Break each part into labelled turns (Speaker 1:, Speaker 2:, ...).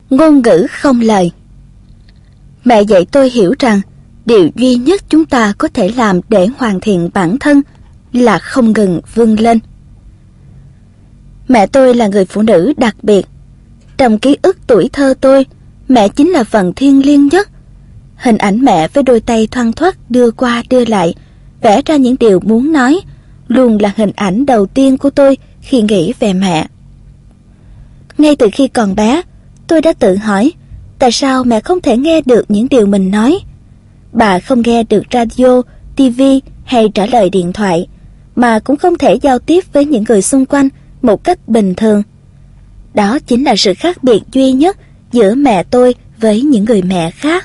Speaker 1: Ngôn ngữ không lời. Mẹ dạy tôi hiểu rằng điều duy nhất chúng ta có thể làm để hoàn thiện bản thân là không ngừng vươn lên. Mẹ tôi là người phụ nữ đặc biệt. Trong ký ức tuổi thơ tôi, mẹ chính là phần thiêng liêng nhất. Hình ảnh mẹ với đôi tay thoăn thoắt đưa qua đưa lại, vẽ ra những điều muốn nói, luôn là hình ảnh đầu tiên của tôi khi nghĩ về mẹ. Ngay từ khi còn bé, tôi đã tự hỏi tại sao mẹ không thể nghe được những điều mình nói. Bà không nghe được radio, TV hay trả lời điện thoại, mà cũng không thể giao tiếp với những người xung quanh một cách bình thường. Đó chính là sự khác biệt duy nhất giữa mẹ tôi với những người mẹ khác.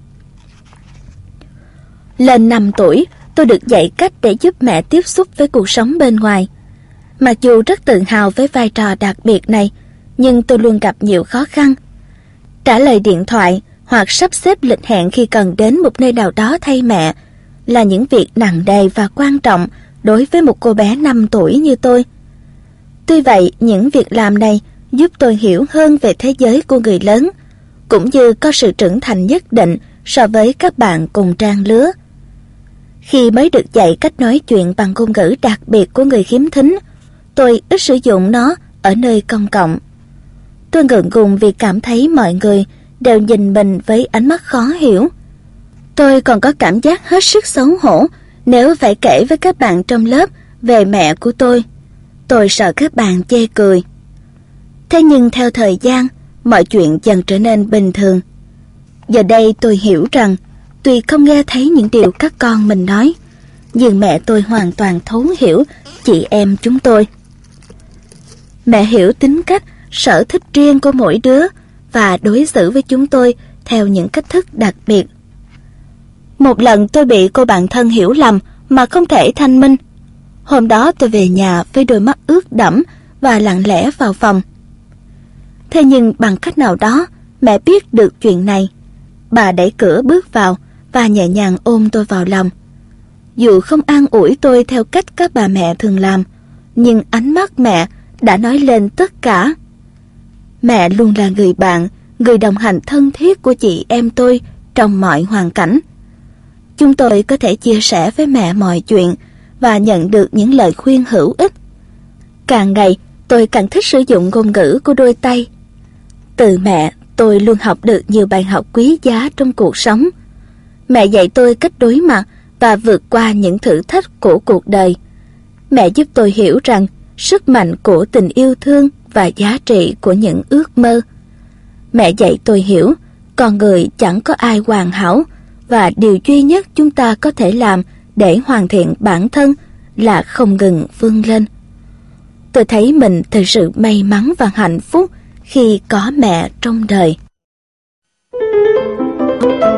Speaker 1: Lên 5 tuổi, tôi được dạy cách để giúp mẹ tiếp xúc với cuộc sống bên ngoài. Mặc dù rất tự hào với vai trò đặc biệt này, nhưng tôi luôn gặp nhiều khó khăn. Trả lời điện thoại hoặc sắp xếp lịch hẹn khi cần đến một nơi nào đó thay mẹ là những việc nặng nề và quan trọng đối với một cô bé 5 tuổi như tôi. Tuy vậy, những việc làm này giúp tôi hiểu hơn về thế giới của người lớn, cũng như có sự trưởng thành nhất định so với các bạn cùng trang lứa. Khi mới được dạy cách nói chuyện bằng ngôn ngữ đặc biệt của người khiếm thính, tôi ít sử dụng nó ở nơi công cộng. Tôi ngượng ngùng vì cảm thấy mọi người đều nhìn mình với ánh mắt khó hiểu. Tôi còn có cảm giác hết sức xấu hổ nếu phải kể với các bạn trong lớp về mẹ của tôi. Tôi sợ các bạn chê cười. Thế nhưng theo thời gian, mọi chuyện dần trở nên bình thường. Giờ đây tôi hiểu rằng, tuy không nghe thấy những điều các con mình nói, nhưng mẹ tôi hoàn toàn thấu hiểu chị em chúng tôi. Mẹ hiểu tính cách, sở thích riêng của mỗi đứa và đối xử với chúng tôi theo những cách thức đặc biệt. Một lần tôi bị cô bạn thân hiểu lầm mà không thể thanh minh. Hôm đó tôi về nhà với đôi mắt ướt đẫm và lặng lẽ vào phòng. Thế nhưng bằng cách nào đó, mẹ biết được chuyện này. Bà đẩy cửa bước vào và nhẹ nhàng ôm tôi vào lòng. Dù không an ủi tôi theo cách các bà mẹ thường làm, nhưng ánh mắt mẹ đã nói lên tất cả. Mẹ luôn là người bạn, người đồng hành thân thiết của chị em tôi trong mọi hoàn cảnh. Chúng tôi có thể chia sẻ với mẹ mọi chuyện và nhận được những lời khuyên hữu ích. Càng ngày, tôi càng thích sử dụng ngôn ngữ của đôi tay. Từ mẹ, tôi luôn học được nhiều bài học quý giá trong cuộc sống. Mẹ dạy tôi cách đối mặt và vượt qua những thử thách của cuộc đời. Mẹ giúp tôi hiểu rằng sức mạnh của tình yêu thương và giá trị của những ước mơ. Mẹ dạy tôi hiểu, con người chẳng có ai hoàn hảo, và điều duy nhất chúng ta có thể làm để hoàn thiện bản thân là không ngừng vươn lên. Tôi thấy mình thật sự may mắn và hạnh phúc khi có mẹ trong đời.